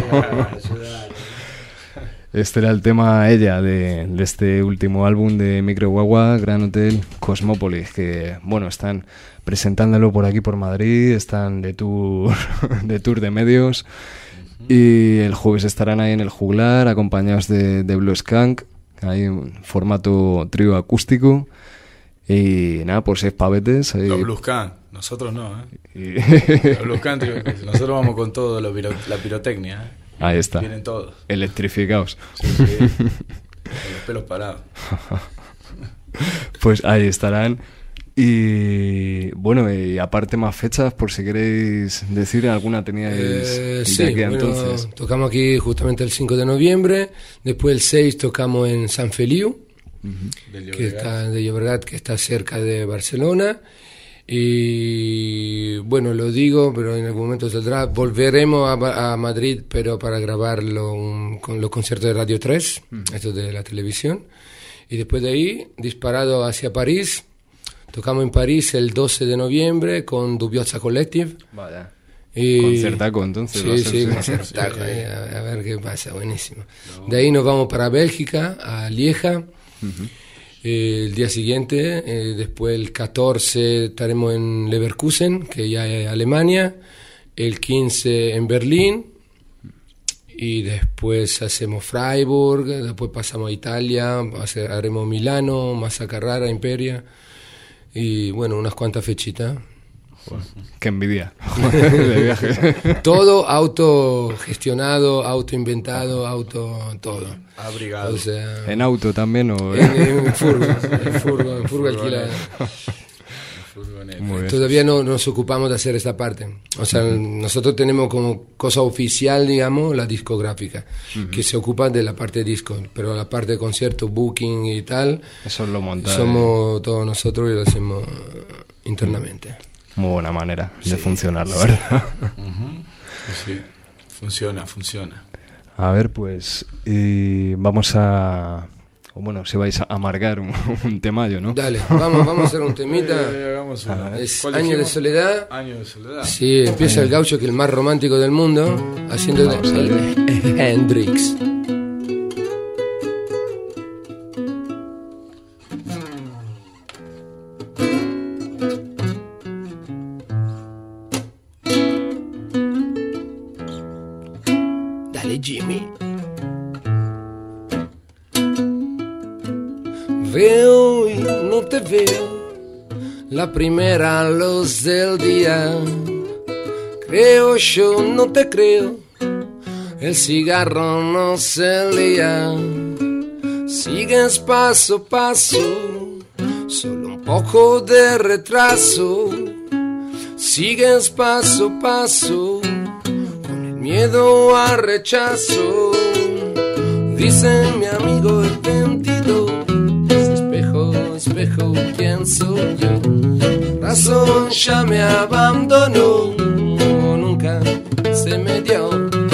Este era el tema Ella de, de este último álbum de Micro Guagua, Gran Hotel Cosmópolis, que bueno, están presentándolo por aquí por Madrid, están de tour de tour de medios, y el jueves estarán ahí en el Juglar acompañados de, de Blue Skunk, ahí en formato trío acústico. Y nada, por seis pavetes. Ahí. Los Blue Skunk, nosotros no, ¿eh? Y... Los Blue Skunk, nosotros vamos con todo lo piro, la pirotecnia, ¿eh? Ahí está. Vienen todos. Electrificados. Sí, sí. Con los pelos parados. Pues ahí estarán. Y bueno, y aparte más fechas, por si queréis decir, ¿alguna teníais eh, de sí, aquí bueno, entonces? Tocamos aquí justamente el cinco de noviembre, después el seis tocamos en San Feliu, Uh-huh. que está de Llobregat, que está cerca de Barcelona. Y bueno, lo digo, pero en algún momento saldrá. Volveremos a, a Madrid, pero para grabarlo un, con los conciertos de Radio tres, uh-huh. Esto de la televisión. Y después de ahí, disparado hacia París. Tocamos en París el doce de noviembre con Dubiosa Collective. Vaya. Y... Concertaco, entonces. Sí, sí, concertaco. Sí, sí. A, a ver qué pasa, buenísimo. No. De ahí nos vamos para Bélgica, a Lieja. Uh-huh. Eh, el día siguiente, eh, después el catorce estaremos en Leverkusen, que ya es Alemania, el quince en Berlín, y después hacemos Freiburg, después pasamos a Italia, hace, haremos Milano, Massa Carrara, Imperia, y bueno, unas cuantas fechitas. Bueno, qué envidia de viaje. Todo autogestionado, autoinventado, auto todo. Abrigado. O sea, ¿en auto también o...? En, en furgo, en furgo, en furgo alquilado. Todavía no nos ocupamos de hacer esta parte. O sea, uh-huh. Nosotros tenemos como cosa oficial, digamos, la discográfica, uh-huh. Que se ocupa de la parte de disco, pero la parte de concierto, booking y tal, eso es lo montado. Somos todos nosotros y lo hacemos internamente. Muy buena manera de sí, funcionar, la sí. verdad. Uh-huh. Sí, funciona, funciona. A ver, pues y vamos a... Bueno, si vais a amargar un, un temayo, ¿no? Dale, vamos, vamos a hacer un temita. Eh, hagamos una. Es Año de Soledad. Año de Soledad. Sí, empieza el gaucho, que es el más romántico del mundo, haciendo de, el, el Hendrix. Jimmy. Veo y no te veo, la primera luz del día. Creo yo, no te creo, el cigarro no se lía. Sigues paso a paso, solo un poco de retraso. Sigues paso a paso, miedo a rechazo. Dice mi amigo el veintidós, espejo, espejo, ¿quién soy yo? Razón ya me abandonó, nunca se me dio.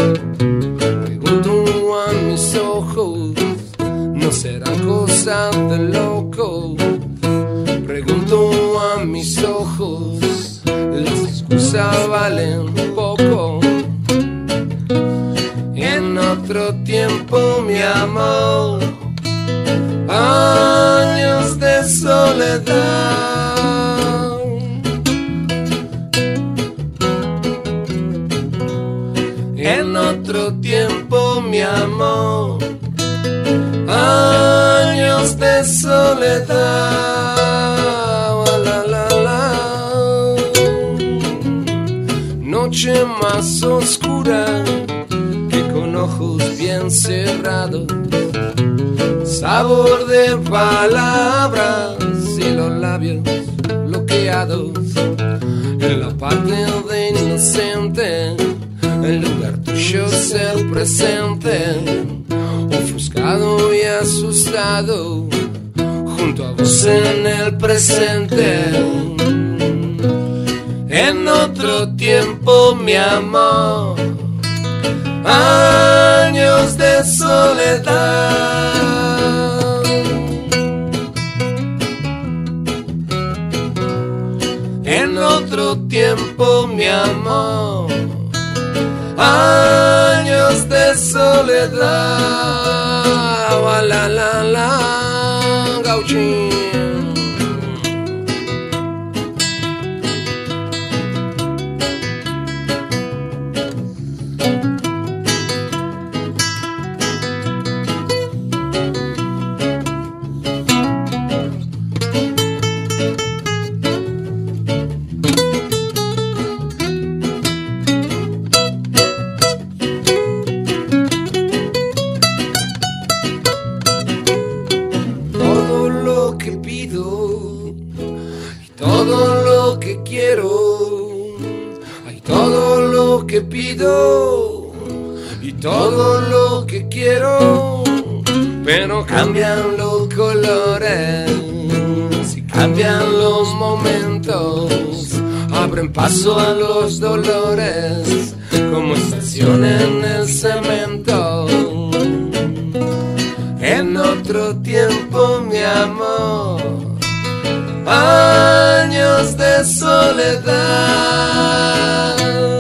Pregunto a mis ojos, ¿no será cosa de loco? Pregunto a mis ojos, las excusas valen poco. En otro tiempo, mi amor, años de soledad. En otro tiempo, mi amor, años de soledad. La, la, la. Noche más oscura, con ojos bien cerrados, sabor de palabras y los labios bloqueados. En la parte de inocente, el lugar tuyo es el presente, ofuscado y asustado, junto a vos en el presente. En otro tiempo, mi amor, años de soledad. En otro tiempo, mi amor, soledad, wa la la la, gauchín. Todo lo que quiero, pero cambian los colores y cambian los momentos, abren paso a los dolores como estación en el cemento. En otro tiempo, mi amor, años de soledad.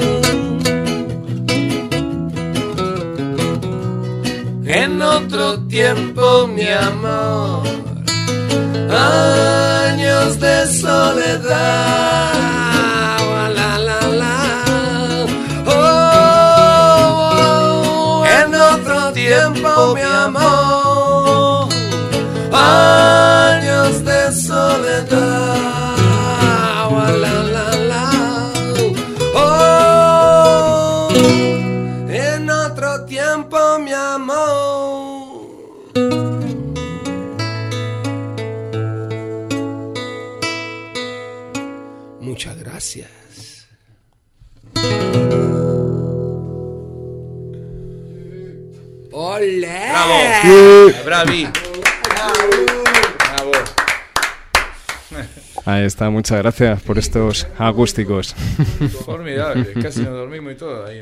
En otro tiempo, mi amor, años de soledad, la la la, oh, oh, en otro tiempo, mi amor, años de soledad, la la la, oh, en otro tiempo, mi amor. Muchas gracias. ¡Olé! ¡Bravo! ¡Bravi! ¡Bravo! Ahí está, muchas gracias por estos acústicos. Formidable, casi nos dormimos y todo ahí.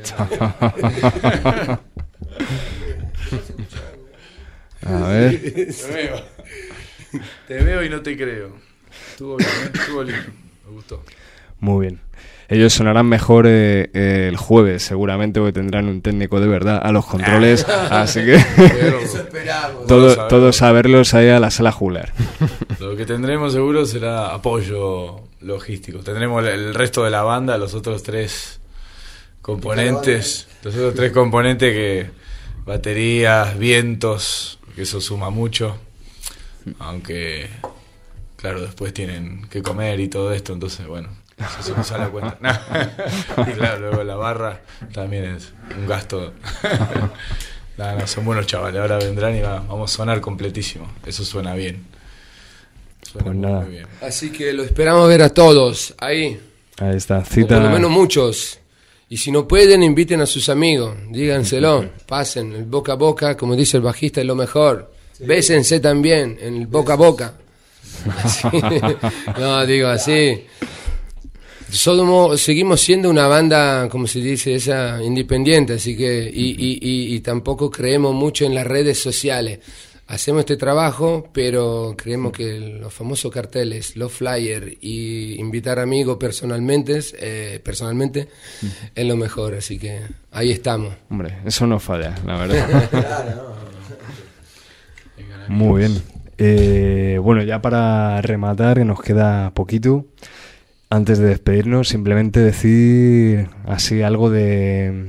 A ver. Te veo. Te veo y no te creo. Estuvo bien, ¿eh? Estuvo lindo. Me gustó. Muy bien. Ellos sonarán mejor eh, eh, el jueves, seguramente, porque tendrán un técnico de verdad a los controles. Así que Eso esperamos. todo, todos a verlos ahí a la sala jugular. Lo que tendremos seguro será apoyo logístico. Tendremos el resto de la banda, los otros tres componentes. Los otros tres componentes que... baterías, vientos, que eso suma mucho. Aunque, claro, después tienen que comer y todo esto, entonces, bueno, eso se nos sale a cuenta. Y claro, luego la barra también es un gasto. Nada, no, son buenos chavales, ahora vendrán y va, vamos a sonar completísimo. Eso suena bien. Suena Pues muy, nada. muy bien. Así que lo esperamos ver a todos ahí, Ahí está, o cita. por lo menos muchos. Y si no pueden, inviten a sus amigos, díganselo, pasen, el boca a boca, como dice el bajista, es lo mejor. Sí. Bésense también, en el boca a boca. Así. No, digo así. Somos, seguimos siendo una banda, como se dice, esa independiente, así que, y, y, y, y tampoco creemos mucho en las redes sociales. Hacemos este trabajo, pero creemos que los famosos carteles, los flyers y invitar amigos personalmente, eh, personalmente uh-huh. es lo mejor, así que ahí estamos. Hombre, eso no falla, la verdad. Muy bien. Eh, bueno, ya para rematar, que nos queda poquito, antes de despedirnos, simplemente decir así algo de...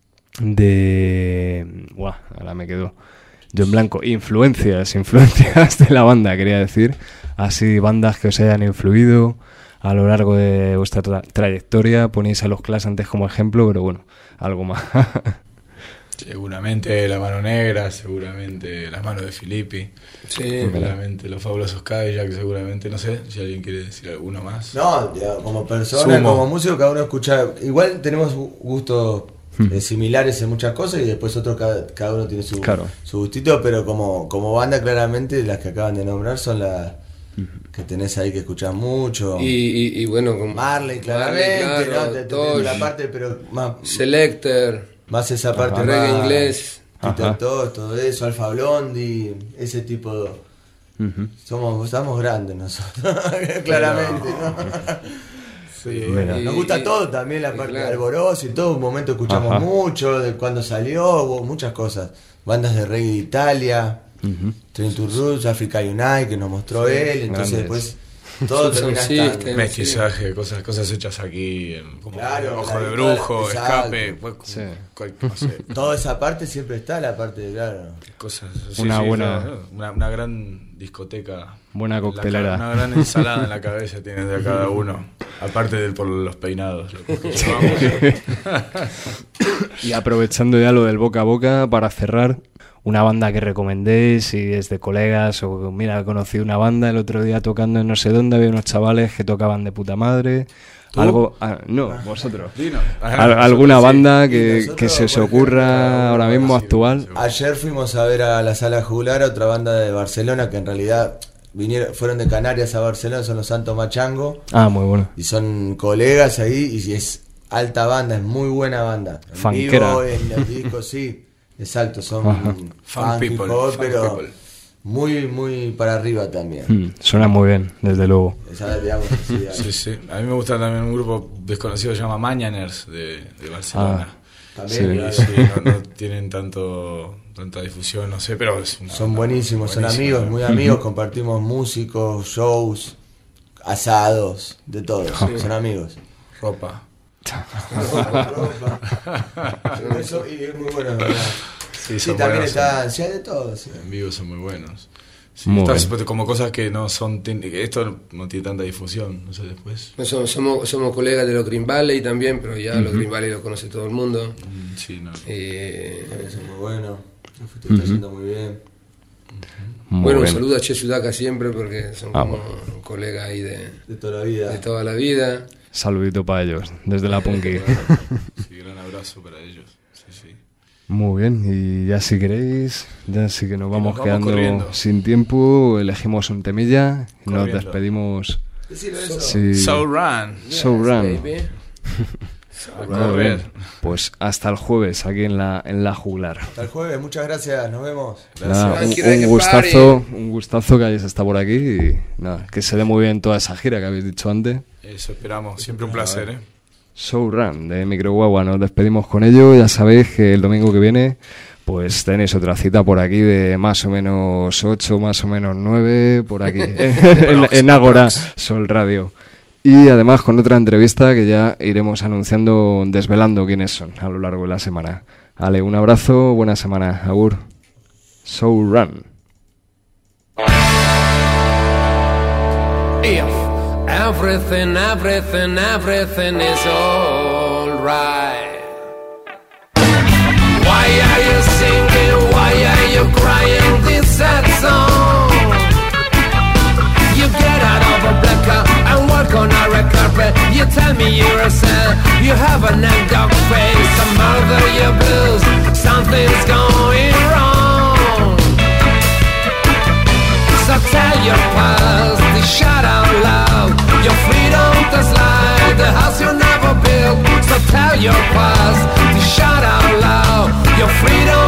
de... Buah, ahora me quedo... Yo en blanco, influencias, influencias de la banda, quería decir. Así, bandas que os hayan influido a lo largo de vuestra tra- trayectoria. Ponéis a los Clash antes como ejemplo, pero bueno, algo más. Seguramente La Mano Negra, seguramente Las Manos de Filippi, sí, seguramente Los Fabulosos Cadillac, seguramente, no sé si alguien quiere decir alguno más. No, ya, como persona, Sumo. como músico, cada uno escucha. Igual tenemos gustos eh, similares en muchas cosas y después otros, cada, cada uno tiene su, Claro. su gustito, pero como, como banda, claramente las que acaban de nombrar son las que tenés ahí que escuchás mucho. Y, y, y bueno, con Marley, claramente, Marley, claro, ¿no? Te- te- Tosh, la parte, pero más, Selector, más esa parte Ajá. Reggae más inglés. Tito Ajá. Tosh, todo eso, Alfa Blondie, ese tipo de... Uh-huh. Somos, estamos grandes nosotros, claramente, ¿no? Sí, bueno. Nos gusta y, todo también, la parte claro. de Alborozo y todo. Un momento escuchamos Ajá. mucho, de cuando salió, hubo muchas cosas. Bandas de reggae de Italia, uh-huh. Train to Roots, Africa Unite, que nos mostró sí, él. Entonces después todo termina estando. Mestizaje, sí. cosas, cosas hechas aquí, como claro, Ojo de Brujo, Escape, pues, sí. cual, no sé. Toda esa parte siempre está, la parte de, claro. Cosas, sí, una sí, buena una, una gran discoteca. Buena coctelera. La, una gran ensalada en la cabeza tienen de cada uno. Aparte de por los peinados. Y aprovechando ya lo del boca a boca, para cerrar, una banda que recomendéis, si es de colegas o mira, conocí una banda el otro día tocando en no sé dónde, había unos chavales que tocaban de puta madre. ¿Tú? Algo, ah, no, vosotros. Al, alguna banda que, que se os ocurra ahora mismo actual. Ayer fuimos a ver a la Sala Jugular, otra banda de Barcelona que en realidad vinieron, fueron de Canarias a Barcelona, son los Santos Machango. Ah, muy bueno. Y son colegas ahí y es alta banda, es muy buena banda. En Funkera. vivo, en los discos, sí. Exacto, son fan people, hop, pero people. muy, muy para arriba también. Mm, suena muy bien, desde luego. Esa, digamos, sí, sí, sí. A mí me gusta también un grupo desconocido que se llama Mañaners de, de Barcelona. Ah, también, sí, sí, no, no tienen tanto tanta difusión, no sé, pero es una, son buenísimos, son amigos, muy amigos, compartimos músicos, shows, asados, de todo, sí. Son amigos. Ropa. Eso, y es muy bueno, ¿verdad? Sí, sí también buenos, está, sí, hay de todo. Sí. En vivo son muy buenos. Sí, muy estás, bueno. Como cosas que no son. Esto no tiene tanta difusión, no sé después. No, somos, somos, somos colegas de los Green Valley también, pero ya uh-huh. los Green Valley lo conoce todo el mundo. Mm, sí, no. Eh, es muy bueno. Lo está uh-huh. haciendo muy bien. Muy bueno, bien. Un saludo a Che Sudaca siempre, porque son ah, como bueno. colegas ahí de, de toda la vida. De toda la vida. Saludito para ellos, desde la Punky. Sí, gran abrazo para ellos. Sí, sí. Muy bien, y ya si queréis, ya sí que nos vamos, nos vamos quedando corriendo. Sin tiempo, elegimos un temilla y nos despedimos. Sí. So Run. So yes, Run. Muy bien. Pues hasta el jueves aquí en la en la Jugular. Hasta el jueves, muchas gracias, nos vemos. Nada, un, un gustazo, un gustazo que hayáis estado por aquí y nada, que se dé muy bien toda esa gira que habéis dicho antes. Eso esperamos, siempre un placer, ¿eh? So Run de Microguagua, nos despedimos con ello. Ya sabéis que el domingo que viene pues tenéis otra cita por aquí de más o menos ocho, más o menos nueve, por aquí, en, en Ágora Sol Radio. Y además con otra entrevista que ya iremos anunciando, desvelando quiénes son a lo largo de la semana. Ale, un abrazo, buena semana, agur. So Run. If everything, everything, everything is alright, why are you singing, why are you crying this sad song? You get out of a black car and walk on a red carpet. You tell me you're a sad, you have a neck dog face, some mother your blues, something's going wrong. So tell your past, the shout out loud, your freedom to slide, the house you never built. So tell your past, the shout out loud, your freedom